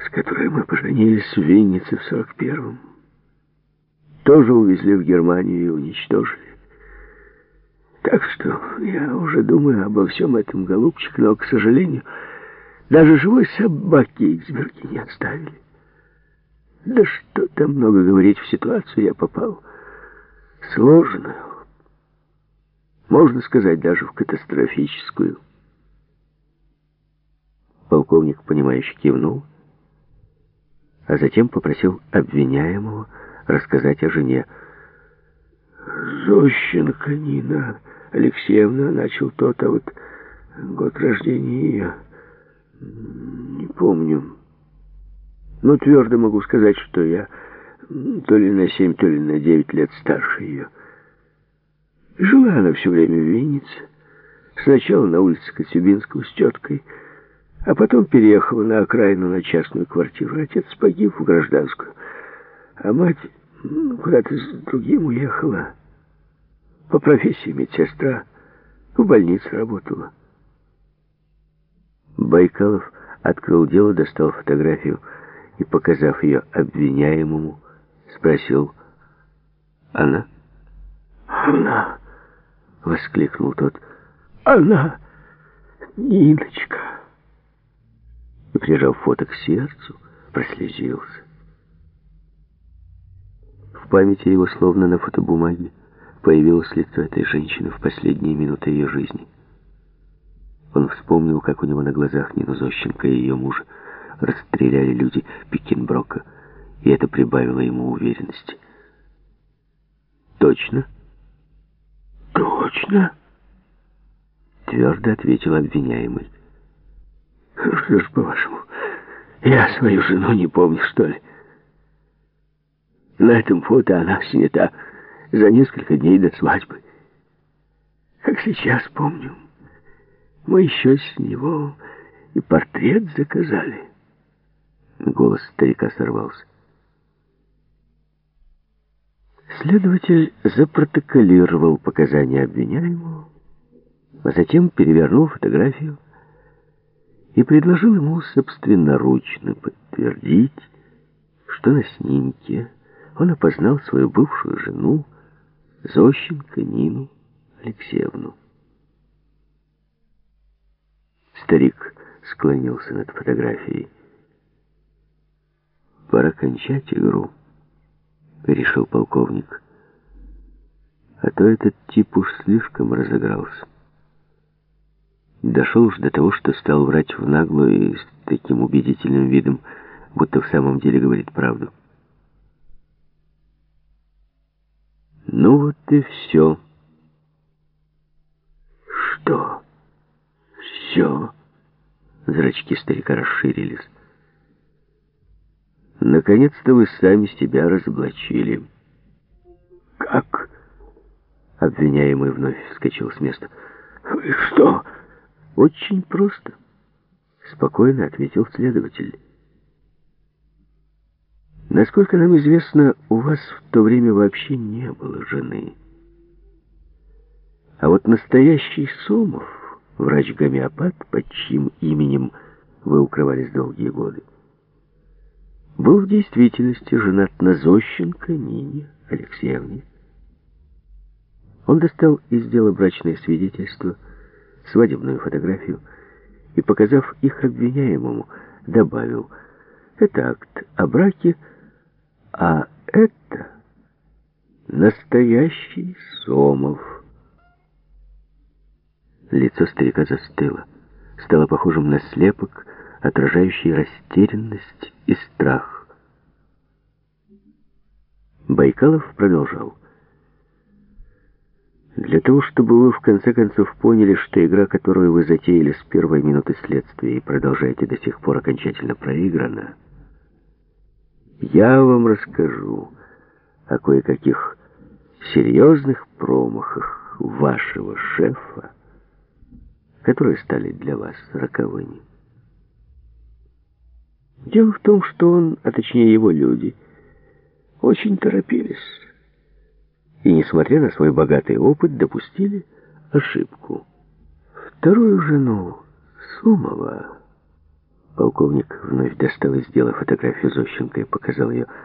с которой мы поженились в Виннице в 41-м, тоже увезли в Германию и уничтожили. Так что я уже думаю обо всем этом, голубчик, но, к сожалению, даже живой собаки Иксберги не оставили. Да что там много говорить, в ситуацию я попал сложную. Можно сказать, даже в катастрофическую. Полковник, понимающе кивнул, а затем попросил обвиняемого рассказать о жене. Зощенко Нина Алексеевна, начал тот, а вот год рождения ее не помню. Но твердо могу сказать, что я то ли на 7, то ли на 9 лет старше ее. Жила она все время в Виннице. Сначала на улице Коцюбинского с теткой, а потом переехала на окраину на частную квартиру. Отец погиб в гражданскую, а мать куда-то с другим уехала. По профессии медсестра, в больнице работала. Байкалов открыл дело, достал фотографию и, показав ее обвиняемому, спросил: «Она?» «Она!» — воскликнул тот. «Она! Ниночка!» И, прижав фото к сердцу, прослезился. В памяти его, словно на фотобумаге, появилось лицо этой женщины в последние минуты ее жизни. Он вспомнил, как у него на глазах Нину Зощенко и ее мужа расстреляли люди Пикенброка, и это прибавило ему уверенности. «Точно?» «Точно», — твердо ответил обвиняемый. «Что ж, по-вашему, я свою жену не помню, что ли? На этом фото она снята за несколько дней до свадьбы. Как сейчас помню, мы еще с него и портрет заказали». Голос старика сорвался. Следователь запротоколировал показания обвиняемого, а затем перевернул фотографию и предложил ему собственноручно подтвердить, что на снимке он опознал свою бывшую жену Зощенко Нину Алексеевну. Старик склонился над фотографией. «Пора кончать игру», — решил полковник. «А то этот тип уж слишком разыгрался. Дошел уж до того, что стал врать в наглую и с таким убедительным видом, будто в самом деле говорит правду». «Ну вот и все». «Что? Все?» Зрачки старика расширились. «Наконец-то вы сами себя разоблачили». «Как?» Обвиняемый вновь вскочил с места. «Вы что?» «Очень просто», — спокойно ответил следователь. «Насколько нам известно, у вас в то время вообще не было жены. А вот настоящий Сомов, врач-гомеопат, под чьим именем вы укрывались долгие годы, был в действительности женат на Зощенко Нине Алексеевне. Он достал из дела брачное свидетельство, свадебную фотографию и, показав их обвиняемому, добавил: это акт о браке, а это настоящий Сомов. Лицо старика застыло, стало похожим на слепок, отражающий растерянность и страх. Байкалов продолжал: для того, чтобы вы в конце концов поняли, что игра, которую вы затеяли с первой минуты следствия и продолжаете до сих пор, окончательно проиграна, я вам расскажу о кое-каких серьезных промахах вашего шефа, которые стали для вас роковыми. Дело в том, что он, а точнее его люди, очень торопились. И, несмотря на свой богатый опыт, допустили ошибку. Вторую жену, Сомова, Полковник вновь достал из дела фотографию Зощенко и показал ее